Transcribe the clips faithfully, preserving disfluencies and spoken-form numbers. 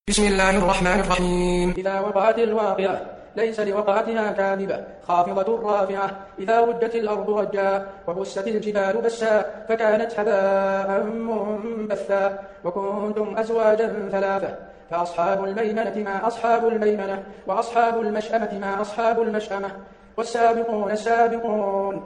بسم الله الرحمن الرحيم. إذا وقعت الواقعة ليس لوقعتها كاذبة خافضة رافعة. إذا رجت الأرض رجا وبست الجبال بسا فكانت هباء منبثا. وكنتم أزواجا ثلاثة فأصحاب الميمنة ما أصحاب الميمنة وأصحاب المشأمة ما أصحاب المشأمة. والسابقون السابقون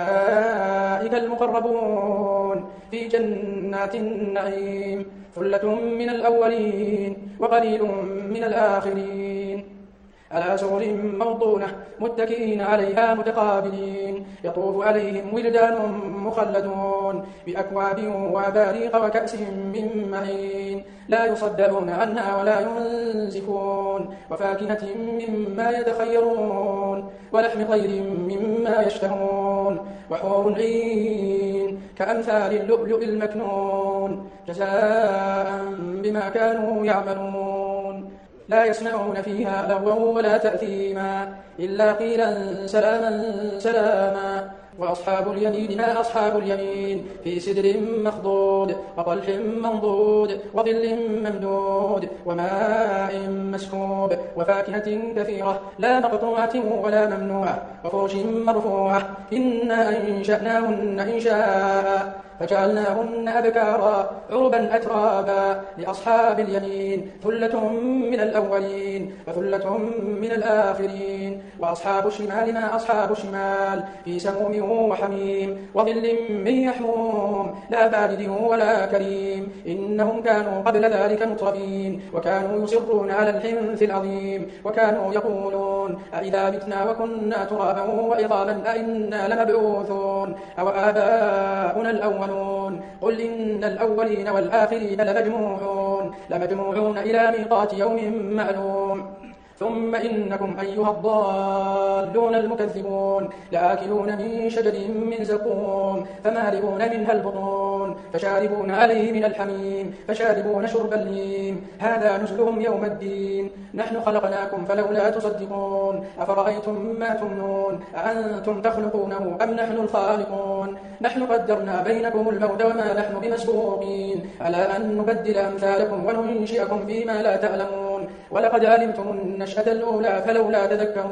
أولئك المقربون في جنات النعيم. ثلة من الأولين وقليل من الآخرين. على سرر موضونة متكئين عليها متقابلين. يطوف عليهم ولدان مخلدون بأكواب وأباريق وكأس من معين. لا يصدعون عنها ولا ينزفون. وفاكهة مما يتخيرون ولحم طير مما يشتهون. وحور عين كأمثال اللؤلؤ المكنون جزاء بما كانوا يعملون. لا يسمعون فيها لغوا ولا تأثيما إلا قيلا سلاما سلاما. وأصحاب اليمين ما أصحاب اليمين في سدر مخضود وطلح منضود وظل ممدود وماء مسكوب وفاكهة كثيرة لا مقطوعة ولا ممنوعة وفرش مرفوعة. إنا أنشأناهن إنشاء فجعلناهن أبكارا عربا أترابا لأصحاب اليمين. ثلة من الأولين وثلة من الآخرين. وأصحاب الشمال ما أصحاب الشمال في سموم وحميم وظل من يحموم لا بارد ولا كريم. إنهم كانوا قبل ذلك مترفين وكانوا يصرون على الحنث العظيم. وكانوا يقولون أئذا متنا وكنا ترابا وعظاما أئنا لمبعوثون أو آباؤنا الأولون. قل إن الأولين والآخرين لمجموعون لمجموعون إلى ميقات يوم معلوم. ثم إنكم أيها الضالون المكذبون لآكلون من شجر من زقوم فمالئون منها البطون فشاربون عليه من الحميم فشاربون شرب الهيم. هذا نزلهم يوم الدين. نحن خلقناكم فلولا تصدقون. أفرأيتم ما تمنون أأنتم تخلقونه أم نحن الخالقون. نحن قدرنا بينكم الموت وما نحن بمسبوقين على أن نبدل أمثالكم وننشئكم فيما لا تعلمون. ولقد علمتم النشأة الأولى فلولا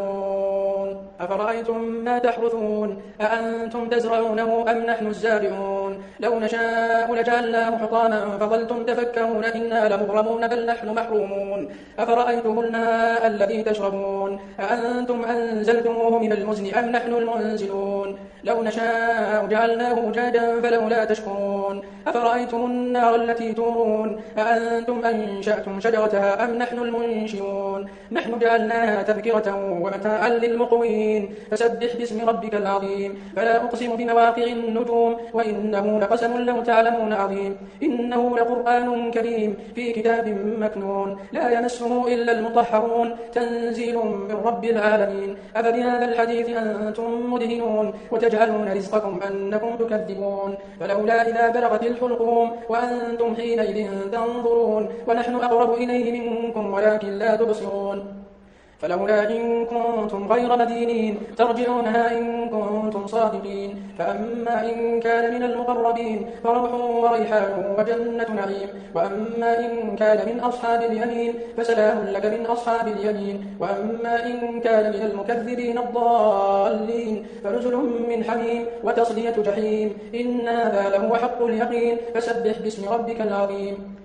تذكرون. أفرأيتم ما تحرثون أأنتم تزرعونه أم نحن الزارعون. لو نشاء لجعلناه حطاما فظلتم تفكرون إنا لمغرمون بل نحن محرومون. أفرأيتم الماء الذي تشربون أأنتم أنزلتموه من المزن أم نحن المنزلون. لو نشاء جعلناه جادا فلولا تشكرون. أفرأيتم النار التي تورون أأنتم أنشأتم شجرتها أم نحن المنشئون. نحن جعلناها تذكرة ومتاعا للمقوين. فسبح باسم ربك العظيم. فلا أقسم بمواقع النجوم وإنه لقسم لو تعلمون عظيم. إنه لقرآن كريم في كتاب مكنون لا يمسه إلا المطهرون تنزيل من رب العالمين. أفبهذا الحديث أنتم مدهنون وتجعلون رزقكم أنكم تكذبون. فلولا إذا بلغت الحلقوم وأنتم حينئذ تنظرون ونحن أقرب إليه منكم ولكن لا تبصرون. فلولا إن كنتم غير مدينين ترجعونها إن كنتم صادقين. فأما إن كان من المقربين فروح وريحان وجنة نعيم. وأما إن كان من أصحاب اليمين فسلام لك من أصحاب اليمين. وأما إن كان من المكذبين الضالين فنزل من حميم وتصلية جحيم. إن هذا لهو حق اليقين. فسبح باسم ربك العظيم.